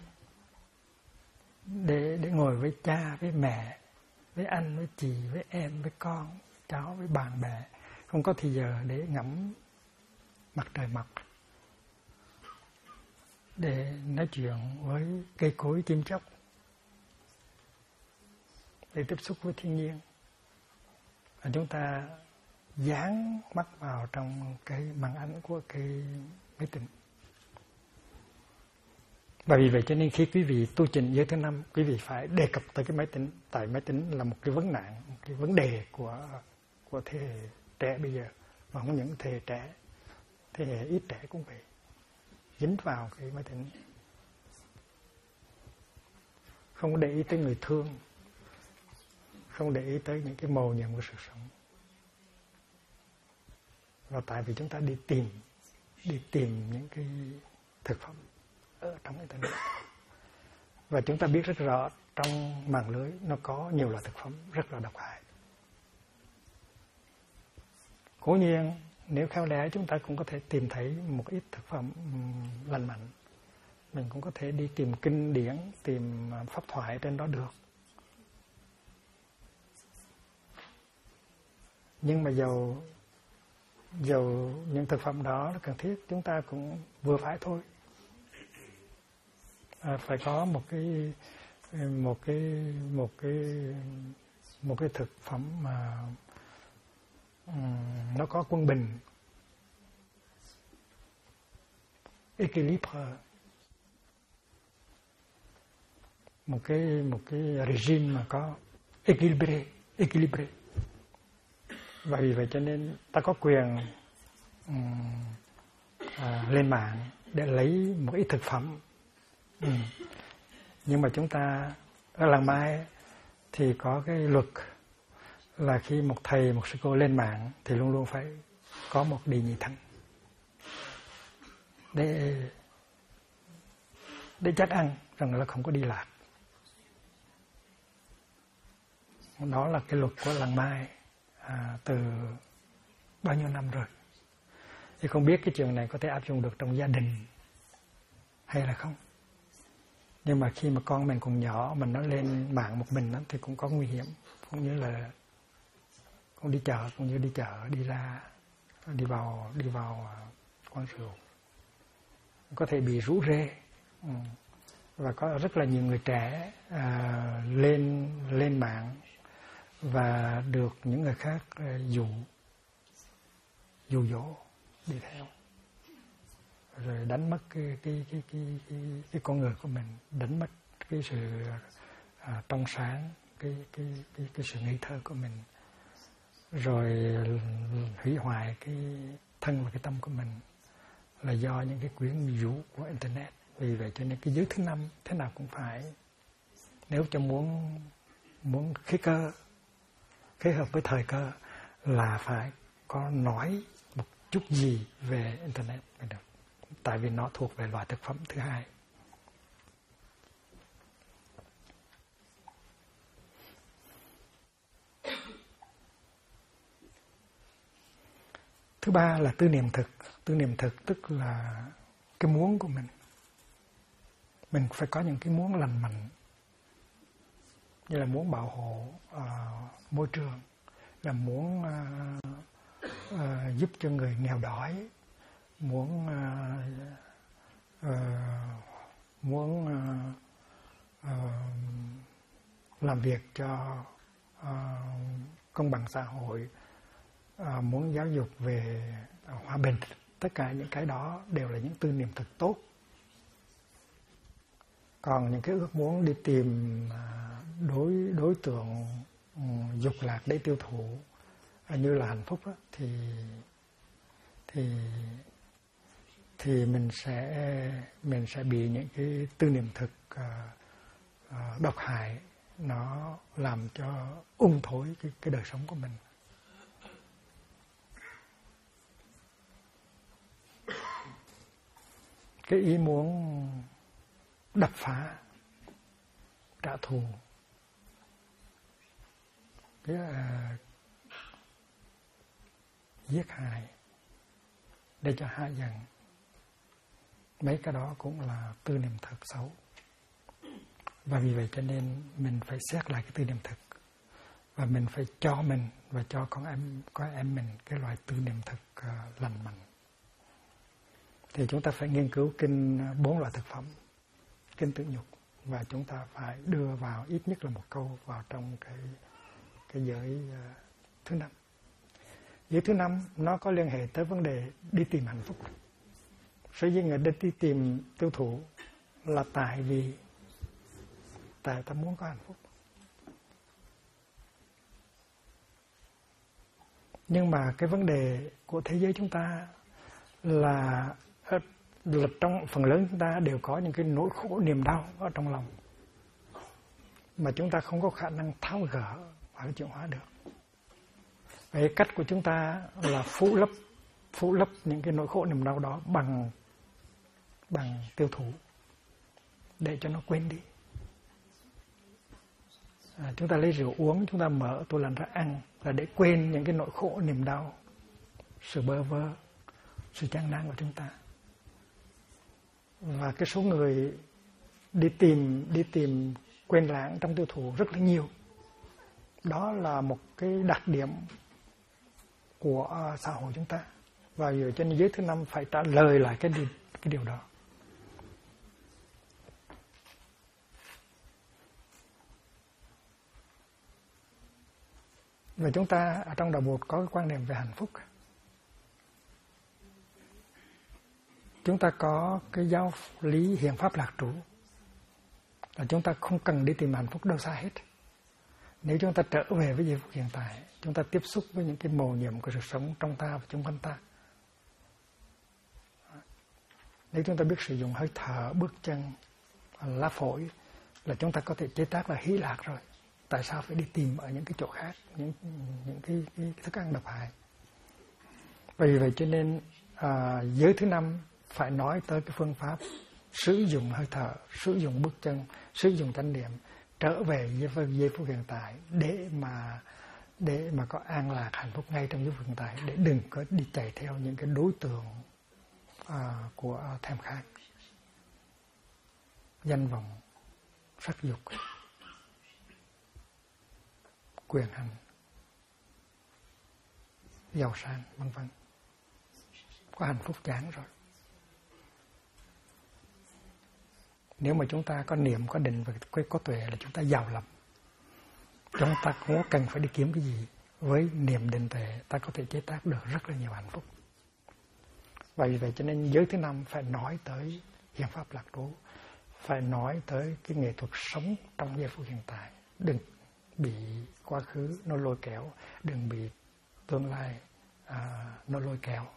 để ngồi với cha, với mẹ, với anh, với chị, với em, với con, cháu, với bạn bè, không có thời giờ để ngắm mặt trời mọc, để nói chuyện với cây cối chim chóc, để tiếp xúc với thiên nhiên. Và chúng ta dán mắt vào trong cái màn ảnh của cái máy tính. Và vì vậy cho nên khi quý vị tu trình giới thứ 5, quý vị phải đề cập tới cái máy tính, tại máy tính là một cái vấn nạn, một cái vấn đề của thế hệ trẻ bây giờ, và không những thế hệ trẻ, thế hệ ít trẻ cũng vậy, dính vào cái máy tính, không có để ý tới người thương, không để ý tới những cái mầu nhiệm của sự sống. Và tại vì chúng ta đi tìm những cái thực phẩm ở trong internet, và chúng ta biết rất rõ trong mạng lưới nó có nhiều loại thực phẩm rất là độc hại. Cố nhiên nếu khéo léo chúng ta cũng có thể tìm thấy một ít thực phẩm lành mạnh, mình cũng có thể đi tìm kinh điển, tìm pháp thoại trên đó được. Nhưng mà dầu những thực phẩm đó là cần thiết, chúng ta cũng vừa phải thôi. Phải có một cái thực phẩm mà nó có quân bình, équilibre, một cái regime mà có équilibré. Và vì vậy cho nên ta có quyền lên mạng để lấy một ít thực phẩm. Nhưng mà chúng ta ở làng Mai thì có cái luật là khi một thầy, một sư cô lên mạng thì luôn luôn phải có một đệ nhị thân để chắc ăn rằng là không có đi lạc. Đó là cái luật của làng Mai từ bao nhiêu năm rồi. Thì không biết cái chuyện này có thể áp dụng được trong gia đình hay là không. Nhưng mà khi mà con mình còn nhỏ, mình nó lên mạng một mình đó, thì cũng có nguy hiểm. Cũng như là con đi chợ, đi ra, đi vào quán rượu, có thể bị rủ rê. Và có rất là nhiều người trẻ lên mạng và được những người khác dụ dỗ đi theo, rồi đánh mất cái con người của mình, đánh mất cái sự trong sáng, cái sự ngây thơ của mình, rồi hủy hoại cái thân và cái tâm của mình là do những cái quyến rũ của internet. Vì vậy cho nên cái giới thứ 5 thế nào cũng phải, nếu cho muốn khế hợp với thời cơ là phải có nói một chút gì về internet mới được, tại vì nó thuộc về loại thực phẩm thứ 2. Thứ 3 là tư niệm thực. Tư niệm thực tức là cái muốn của mình. Mình phải có những cái muốn lành mạnh, như là muốn bảo hộ môi trường, là muốn giúp cho người nghèo đói, muốn làm việc cho công bằng xã hội, muốn giáo dục về hòa bình. Tất cả những cái đó đều là những tư niệm thực tốt. Còn những cái ước muốn đi tìm đối tượng dục lạc để tiêu thụ như là hạnh phúc đó, thì mình sẽ bị những cái tư niệm thực độc hại, nó làm cho thối cái đời sống của mình. cái ý muốn đập phá, trả thù, cái giết hại để cho hạ dần, mấy cái đó cũng là tư niệm thực xấu. Và vì vậy cho nên mình phải xét lại cái tư niệm thực, và mình phải cho mình và cho con em mình cái loại tư niệm thực lành mạnh. Thì chúng ta phải nghiên cứu kinh 4 loại thực phẩm, kinh tự nhục, và chúng ta phải đưa vào ít nhất là một câu vào trong cái giới thứ 5. Giới thứ 5 nó có liên hệ tới vấn đề đi tìm hạnh phúc. Sở dĩ người đi tìm tiêu thụ là tại vì ta muốn có hạnh phúc. Nhưng mà cái vấn đề của thế giới chúng ta là trong phần lớn chúng ta đều có những cái nỗi khổ niềm đau ở trong lòng mà chúng ta không có khả năng tháo gỡ và chuyển hóa được. Vậy cách của chúng ta là phủ lấp những cái nỗi khổ niềm đau đó bằng tiêu thụ để cho nó quên đi. Chúng ta lấy rượu uống, chúng ta mở tủ lạnh ra ăn là để quên những cái nỗi khổ niềm đau, sự bơ vơ, sự chán nản của chúng ta. Và cái số người đi tìm quên lãng trong tiêu thụ rất là nhiều. Đó là một cái đặc điểm của xã hội chúng ta. Và giờ cho nên giới thứ 5 phải trả lời lại cái điều đó. Và chúng ta ở trong đạo Bụt có cái quan niệm về hạnh phúc. Chúng ta có cái giáo lý hiền pháp lạc trú, là chúng ta không cần đi tìm hạnh phúc đâu xa hết. Nếu chúng ta trở về với giây phút hiện tại, chúng ta tiếp xúc với những cái mầu nhiệm của sự sống trong ta và xung quanh ta. Nếu chúng ta biết sử dụng hơi thở, bước chân, lá phổi, là chúng ta có thể chế tác là hỷ lạc rồi. Tại sao phải đi tìm ở những cái chỗ khác, những cái thức ăn độc hại? Vì vậy cho nên giới thứ 5 phải nói tới cái phương pháp sử dụng hơi thở, sử dụng bước chân, sử dụng chánh niệm, trở về với giây phút hiện tại để mà có an lạc hạnh phúc ngay trong giây phút hiện tại, để đừng có đi chạy theo những cái đối tượng của thèm khát, danh vọng, sắc dục, quyền hành, giàu sang, vân vân. Có hạnh phúc chán rồi. Nếu mà chúng ta có niệm, có định và có tuệ là chúng ta giàu lắm. Chúng ta không cần phải đi kiếm cái gì. Với niệm định tuệ ta có thể chế tác được rất là nhiều hạnh phúc. Và vì vậy cho nên giới thứ 5 phải nói tới hiền pháp lạc trú, phải nói tới cái nghệ thuật sống trong giây phút hiện tại. Đừng bị quá khứ nó lôi kéo, đừng bị tương lai nó lôi kéo.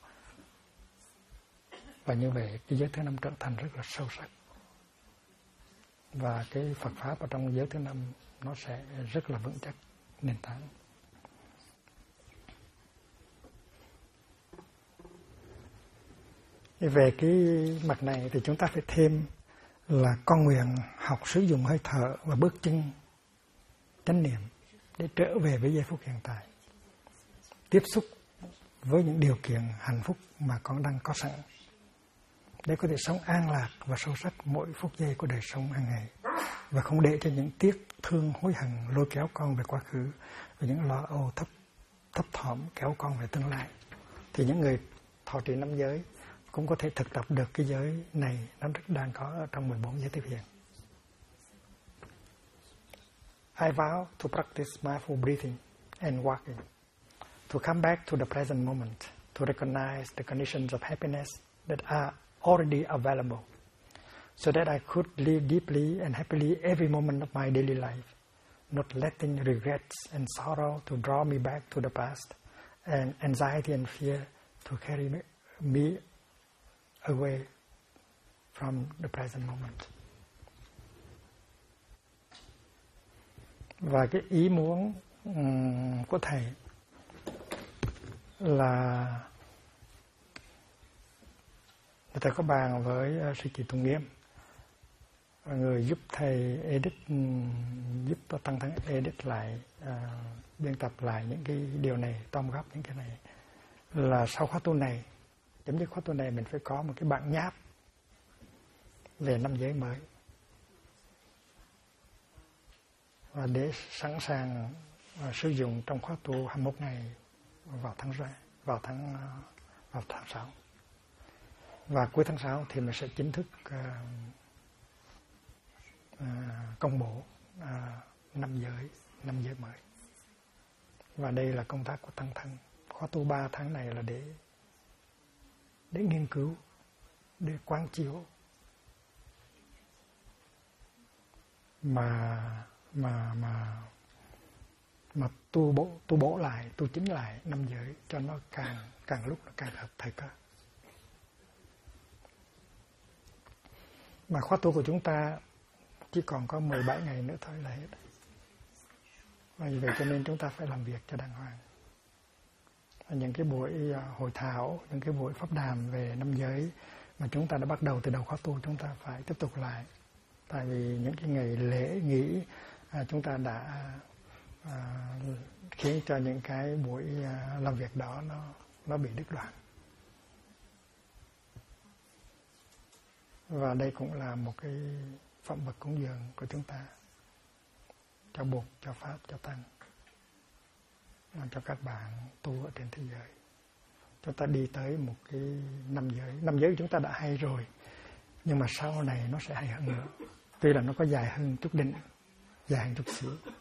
Và như vậy cái giới thứ 5 trở thành rất là sâu sắc. Và cái Phật Pháp ở trong giới thứ 5 nó sẽ rất là vững chắc, nền tảng. Về cái mặt này thì chúng ta phải thêm là con nguyện học sử dụng hơi thở và bước chân chánh niệm để trở về với giây phút hiện tại, tiếp xúc với những điều kiện hạnh phúc mà con đang có sẵn, để có thể sống an lạc và sâu sắc mỗi phút giây của đời sống hàng ngày, và không để cho những tiếc thương hối hận lôi kéo con về quá khứ, và những lo âu thấp thỏm kéo con về tương lai. Thì những người thọ trì 5 giới cũng có thể thực tập được cái giới này, nó đang có ở trong 14 giới tiếp hiện. I vow to practice mindful breathing and walking, to come back to the present moment, to recognize the conditions of happiness that are already available, so that I could live deeply and happily every moment of my daily life, not letting regrets and sorrow to draw me back to the past, and anxiety and fear to carry me away from the present moment. Và cái ý muốn của thầy là Thầy có bàn với sư chị Tùng Nghiêm, người giúp thầy edit, giúp Tăng Thắng edit lại, biên tập lại những cái điều này, tóm góp những cái này, là sau khóa tu này, chấm dứt khóa tu này, mình phải có một cái bản nháp về năm giới mới, và để sẵn sàng sử dụng trong khóa tu 21 ngày vào tháng 6. Và cuối tháng 6 thì mình sẽ chính thức công bố năm giới mới. Và đây là công tác của Tăng Thân. Khóa tu 3 tháng này là để nghiên cứu, để quán chiếu, mà tu bổ lại, tu chính lại năm giới cho nó càng lúc nó càng hợp thời cơ. Mà khóa tu của chúng ta chỉ còn có 17 ngày nữa thôi là hết. Và vì vậy cho nên chúng ta phải làm việc cho đàng hoàng. Những cái buổi hội thảo, những cái buổi pháp đàm về năm giới mà chúng ta đã bắt đầu từ đầu khóa tu, chúng ta phải tiếp tục lại. Tại vì những cái ngày lễ nghỉ chúng ta đã khiến cho những cái buổi làm việc đó nó bị đứt đoạn. Và đây cũng là một cái phẩm vật cúng dường của chúng ta, cho Bụt, cho Pháp, cho Tăng, cho các bạn tu ở trên thế giới. Chúng ta đi tới một cái năm giới. Năm giới chúng ta đã hay rồi, nhưng mà sau này nó sẽ hay hơn nữa. Tuy là nó có dài hơn chút đỉnh, dài hơn chút xíu,